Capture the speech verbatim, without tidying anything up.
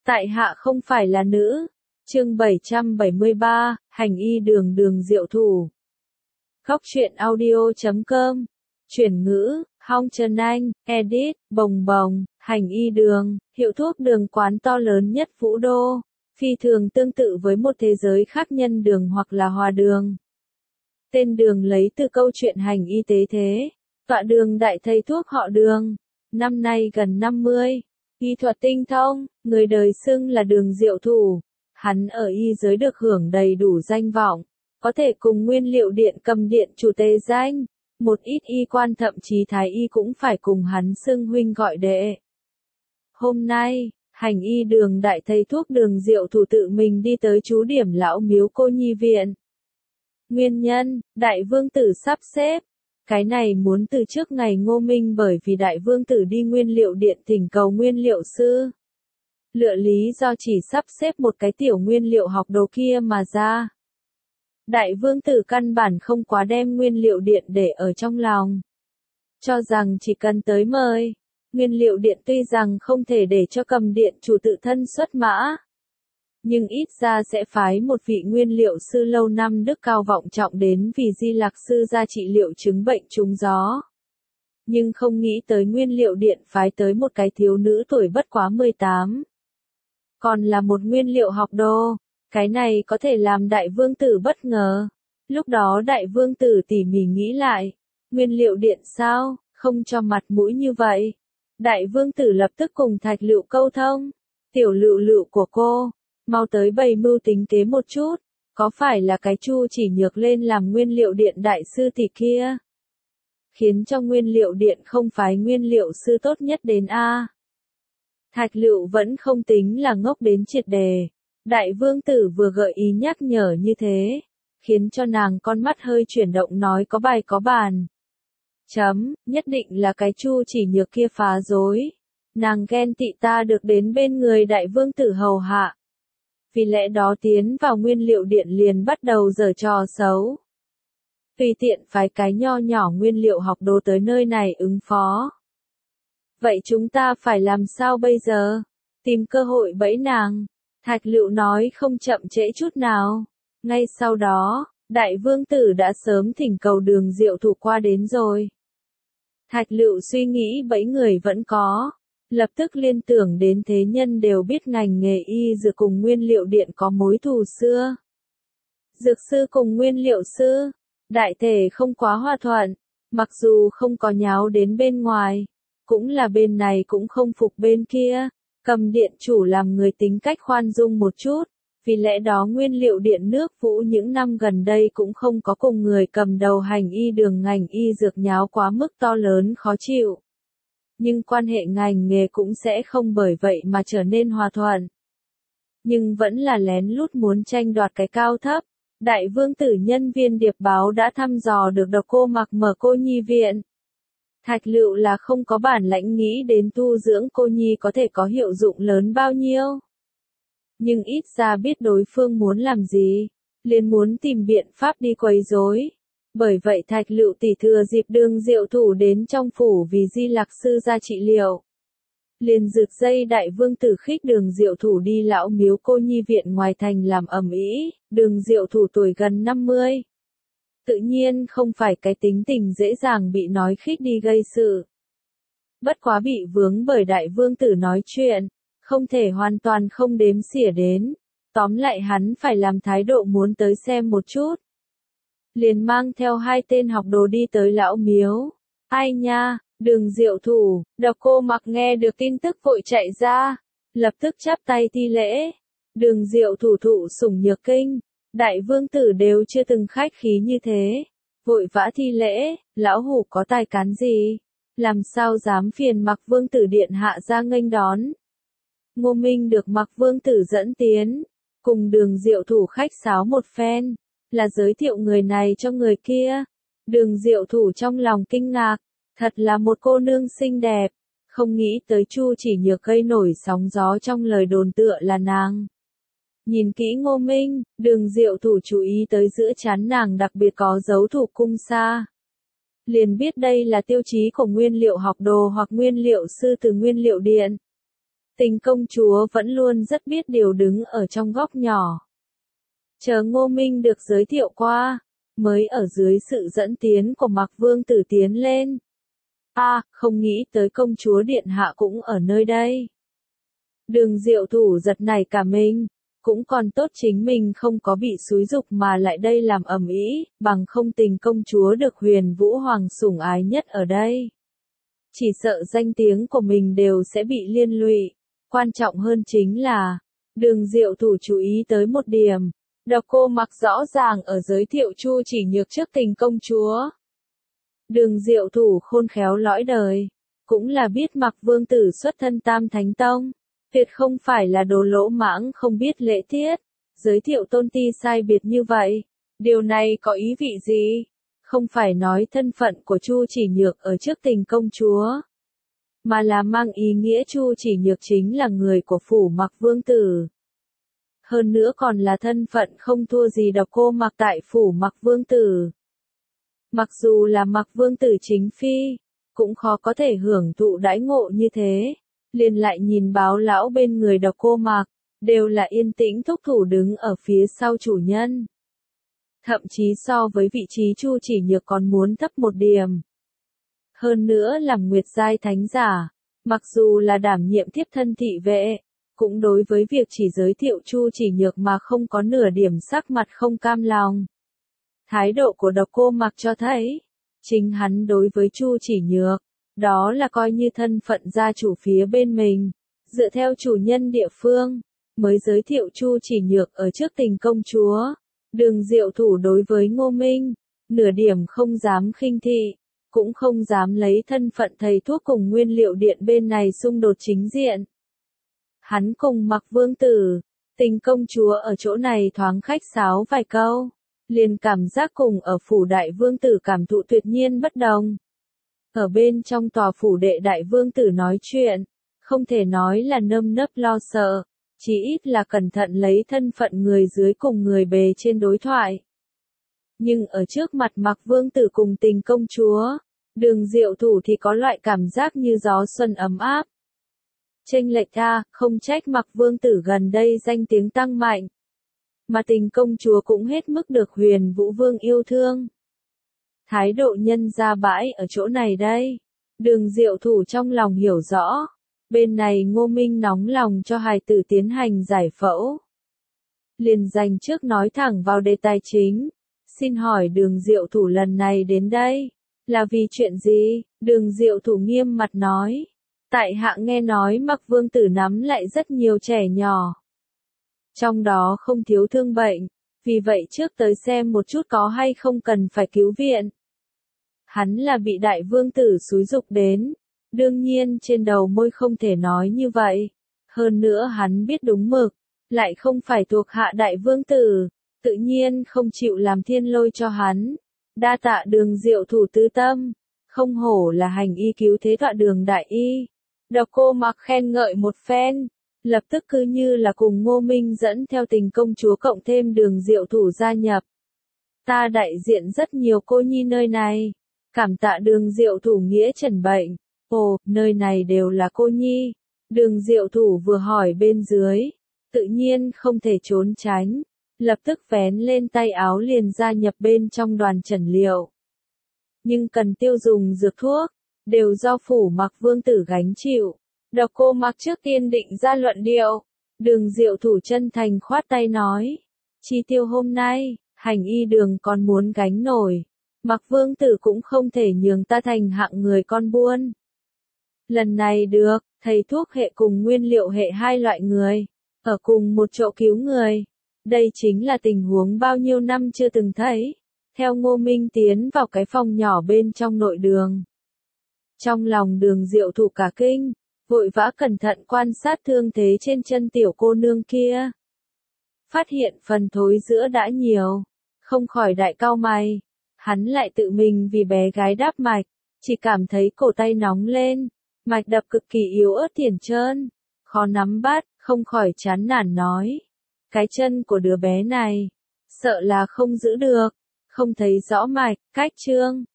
Tại hạ không phải là nữ. Chương bảy trăm bảy mươi ba, hành y đường đường diệu thủ. Khóc chuyện audio chấm com. Chuyển ngữ, Hong Trần Anh, edit, bồng bồng, hành y đường, hiệu thuốc đường quán to lớn nhất Vũ Đô. Phi thường tương tự với một thế giới khác nhân đường hoặc là hòa đường. Tên đường lấy từ câu chuyện hành y tế thế. Tọa đường đại thầy thuốc họ Đường. Năm nay gần năm mươi. Y thuật tinh thông, người đời xưng là Đường diệu thủ. Hắn ở y giới được hưởng đầy đủ danh vọng. Có thể cùng Nguyên Liệu Điện Cầm Điện chủ tề danh. Một ít y quan thậm chí thái y cũng phải cùng hắn xưng huynh gọi đệ. Hôm nay, hành y đường đại thầy thuốc Đường diệu thủ tự mình đi tới trú điểm lão miếu Cô Nhi Viện. Nguyên nhân, đại vương tử sắp xếp. Cái này muốn từ trước ngày Ngô Minh bởi vì đại vương tử đi Nguyên Liệu Điện thỉnh cầu nguyên liệu sư. Lựa lý do chỉ sắp xếp một cái tiểu nguyên liệu học đồ kia mà ra. Đại vương tử căn bản không quá đem Nguyên Liệu Điện để ở trong lòng. Cho rằng chỉ cần tới mời. Nguyên Liệu Điện tuy rằng không thể để cho Cầm Điện chủ tự thân xuất mã. Nhưng ít ra sẽ phái một vị nguyên liệu sư lâu năm đức cao vọng trọng đến vì Di Lặc sư ra trị liệu chứng bệnh trúng gió. Nhưng không nghĩ tới Nguyên Liệu Điện phái tới một cái thiếu nữ tuổi bất quá mười tám. Còn là một nguyên liệu học đồ. Cái này có thể làm đại vương tử bất ngờ. Lúc đó đại vương tử tỉ mỉ nghĩ lại. Nguyên Liệu Điện sao, không cho mặt mũi như vậy. Đại vương tử lập tức cùng Thạch Lựu câu thông. Tiểu Lựu Lựu của cô. Mau tới bày mưu tính kế một chút, có phải là cái Chu Chỉ Nhược lên làm Nguyên Liệu Điện đại sư thì kia? Khiến cho Nguyên Liệu Điện không phái nguyên liệu sư tốt nhất đến a. Thạch Lựu vẫn không tính là ngốc đến triệt đề. Đại vương tử vừa gợi ý nhắc nhở như thế, khiến cho nàng con mắt hơi chuyển động nói có bài có bàn. Chấm, nhất định là cái Chu Chỉ Nhược kia phá rối. Nàng ghen tị ta được đến bên người đại vương tử hầu hạ. Vì lẽ đó tiến vào Nguyên Liệu Điện liền bắt đầu giở trò xấu. Tùy tiện phái cái nho nhỏ nguyên liệu học đồ tới nơi này ứng phó. Vậy chúng ta phải làm sao bây giờ? Tìm cơ hội bẫy nàng. Thạch Lựu nói không chậm trễ chút nào. Ngay sau đó, đại vương tử đã sớm thỉnh cầu Đường diệu thủ qua đến rồi. Thạch Lựu suy nghĩ bẫy người vẫn có. Lập tức liên tưởng đến thế nhân đều biết ngành nghề y dược cùng Nguyên Liệu Điện có mối thù xưa. Dược sư cùng nguyên liệu sư, đại thể không quá hòa thuận, mặc dù không có nháo đến bên ngoài, cũng là bên này cũng không phục bên kia. Cầm Điện chủ làm người tính cách khoan dung một chút, vì lẽ đó Nguyên Liệu Điện nước Vũ những năm gần đây cũng không có cùng người cầm đầu hành y đường ngành y dược nháo quá mức to lớn khó chịu. Nhưng quan hệ ngành nghề cũng sẽ không bởi vậy mà trở nên hòa thuận. Nhưng vẫn là lén lút muốn tranh đoạt cái cao thấp. Đại vương tử nhân viên điệp báo đã thăm dò được Độc Cô Mặc mở Cô Nhi Viện. Thạch Lựu là không có bản lãnh nghĩ đến tu dưỡng cô nhi có thể có hiệu dụng lớn bao nhiêu. Nhưng ít ra biết đối phương muốn làm gì, liền muốn tìm biện pháp đi quấy rối. Bởi vậy Thạch Lựu tỷ thừa dịp Đường diệu thủ đến trong phủ vì Di Lặc sư ra trị liệu. Liền rực dây đại vương tử khích Đường diệu thủ đi lão miếu Cô Nhi Viện ngoài thành làm ầm ĩ. Đường diệu thủ tuổi gần năm mươi. Tự nhiên không phải cái tính tình dễ dàng bị nói khích đi gây sự. Bất quá bị vướng bởi đại vương tử nói chuyện, không thể hoàn toàn không đếm xỉa đến. Tóm lại hắn phải làm thái độ muốn tới xem một chút. Liền mang theo hai tên học đồ đi tới lão miếu. Ai nha, Đường diệu thủ, Độc Cô Mặc nghe được tin tức vội chạy ra, lập tức chắp tay thi lễ. Đường diệu thủ thụ sủng nhược kinh, đại vương tử đều chưa từng khách khí như thế. Vội vã thi lễ, lão hủ có tài cán gì? Làm sao dám phiền Mặc vương tử điện hạ ra nghênh đón? Ngô Minh được Mặc vương tử dẫn tiến, cùng Đường diệu thủ khách sáo một phen. Là giới thiệu người này cho người kia. Đường diệu thủ trong lòng kinh ngạc, thật là một cô nương xinh đẹp, không nghĩ tới Chu Chỉ Nhược gây nổi sóng gió trong lời đồn tựa là nàng. Nhìn kỹ Ngô Minh, Đường diệu thủ chú ý tới giữa trán nàng đặc biệt có dấu thủ cung sa. Liền biết đây là tiêu chí của nguyên liệu học đồ hoặc nguyên liệu sư từ Nguyên Liệu Điện. Tình công chúa vẫn luôn rất biết điều đứng ở trong góc nhỏ. Chờ Ngô Minh được giới thiệu qua, mới ở dưới sự dẫn tiến của Mạc Vương Tử tiến lên. A, à, không nghĩ tới công chúa điện hạ cũng ở nơi đây. Đường Diệu Thủ giật nảy cả mình, cũng còn tốt chính mình không có bị xúi giục mà lại đây làm ầm ĩ, bằng không tình công chúa được Huyền Vũ Hoàng sủng ái nhất ở đây. Chỉ sợ danh tiếng của mình đều sẽ bị liên lụy. Quan trọng hơn chính là, Đường Diệu Thủ chú ý tới một điểm, Độc Cô Mặc rõ ràng ở giới thiệu Chu Chỉ Nhược trước tình công chúa. Đường Diệu Thủ khôn khéo lõi đời, cũng là biết Mạc Vương Tử xuất thân Tam Thánh Tông, tuyệt không phải là đồ lỗ mãng không biết lễ tiết, giới thiệu tôn ti sai biệt như vậy. Điều này có ý vị gì? Không phải nói thân phận của Chu Chỉ Nhược ở trước tình công chúa, mà là mang ý nghĩa Chu Chỉ Nhược chính là người của phủ Mạc Vương Tử. Hơn nữa còn là thân phận không thua gì Độc Cô Mặc tại phủ Mạc Vương Tử. Mặc dù là Mạc Vương Tử chính phi, cũng khó có thể hưởng thụ đãi ngộ như thế. Liền lại nhìn Báo lão bên người Độc Cô Mặc, đều là yên tĩnh thúc thủ đứng ở phía sau chủ nhân. Thậm chí so với vị trí Chu Chỉ Nhược còn muốn thấp một điểm. Hơn nữa làm Nguyệt giai thánh giả, mặc dù là đảm nhiệm tiếp thân thị vệ, cũng đối với việc chỉ giới thiệu Chu Chỉ Nhược mà không có nửa điểm sắc mặt không cam lòng. Thái độ của Độc Cô Mặc cho thấy, chính hắn đối với Chu Chỉ Nhược, đó là coi như thân phận gia chủ phía bên mình, dựa theo chủ nhân địa phương, mới giới thiệu Chu Chỉ Nhược ở trước tình công chúa. Đường Diệu Thủ đối với Ngô Minh, nửa điểm không dám khinh thị, cũng không dám lấy thân phận thầy thuốc cùng nguyên liệu điện bên này xung đột chính diện. Hắn cùng Mạc Vương Tử, tình công chúa ở chỗ này thoáng khách sáo vài câu, liền cảm giác cùng ở phủ Đại Vương Tử cảm thụ tuyệt nhiên bất đồng. Ở bên trong tòa phủ đệ Đại Vương Tử nói chuyện, không thể nói là nơm nớp lo sợ, chỉ ít là cẩn thận lấy thân phận người dưới cùng người bề trên đối thoại. Nhưng ở trước mặt Mạc Vương Tử cùng tình công chúa, Đường Diệu Thủ thì có loại cảm giác như gió xuân ấm áp. Chênh lệch a, không trách Mạc Vương Tử gần đây danh tiếng tăng mạnh, mà tình công chúa cũng hết mức được Huyền Vũ Vương yêu thương. Thái độ nhân ra bãi ở chỗ này đây. Đường Diệu Thủ trong lòng hiểu rõ. Bên này Ngô Minh nóng lòng cho hài tử tiến hành giải phẫu. Liền dành trước nói thẳng vào đề tài chính. Xin hỏi Đường Diệu Thủ lần này đến đây, là vì chuyện gì? Đường Diệu Thủ nghiêm mặt nói. Tại hạ nghe nói Mạc Vương Tử nắm lại rất nhiều trẻ nhỏ. Trong đó không thiếu thương bệnh, vì vậy trước tới xem một chút có hay không cần phải cứu viện. Hắn là bị Đại Vương Tử xúi giục đến, đương nhiên trên đầu môi không thể nói như vậy. Hơn nữa hắn biết đúng mực, lại không phải thuộc hạ Đại Vương Tử, tự nhiên không chịu làm thiên lôi cho hắn. Đa tạ Đường Diệu Thủ tư tâm, không hổ là hành y cứu thế tọa Đường đại y. Độc Cô Mặc khen ngợi một phen, lập tức cứ như là cùng Ngô Minh dẫn theo tình công chúa cộng thêm Đường Diệu Thủ gia nhập. Ta đại diện rất nhiều cô nhi nơi này, cảm tạ Đường Diệu Thủ nghĩa trần bệnh. Ồ, nơi này đều là cô nhi. Đường Diệu Thủ vừa hỏi bên dưới, tự nhiên không thể trốn tránh, lập tức vén lên tay áo liền gia nhập bên trong đoàn trần liệu. Nhưng cần tiêu dùng dược thuốc, đều do phủ Mạc Vương Tử gánh chịu. Độc Cô Mặc trước tiên định ra luận điệu. Đường Diệu Thủ chân thành khoát tay nói, chi tiêu hôm nay, hành y đường còn muốn gánh nổi. Mạc Vương Tử cũng không thể nhường ta thành hạng người con buôn. Lần này được, thầy thuốc hệ cùng nguyên liệu hệ hai loại người, ở cùng một chỗ cứu người. Đây chính là tình huống bao nhiêu năm chưa từng thấy. Theo Ngô Minh tiến vào cái phòng nhỏ bên trong nội đường. Trong lòng Đường Diệu Thủ cả kinh, vội vã cẩn thận quan sát thương thế trên chân tiểu cô nương kia. Phát hiện phần thối giữa đã nhiều, không khỏi đại cau mày. Hắn lại tự mình vì bé gái đáp mạch, chỉ cảm thấy cổ tay nóng lên, mạch đập cực kỳ yếu ớt thiển trơn, khó nắm bắt, không khỏi chán nản nói. Cái chân của đứa bé này, sợ là không giữ được, không thấy rõ mạch, cách trương,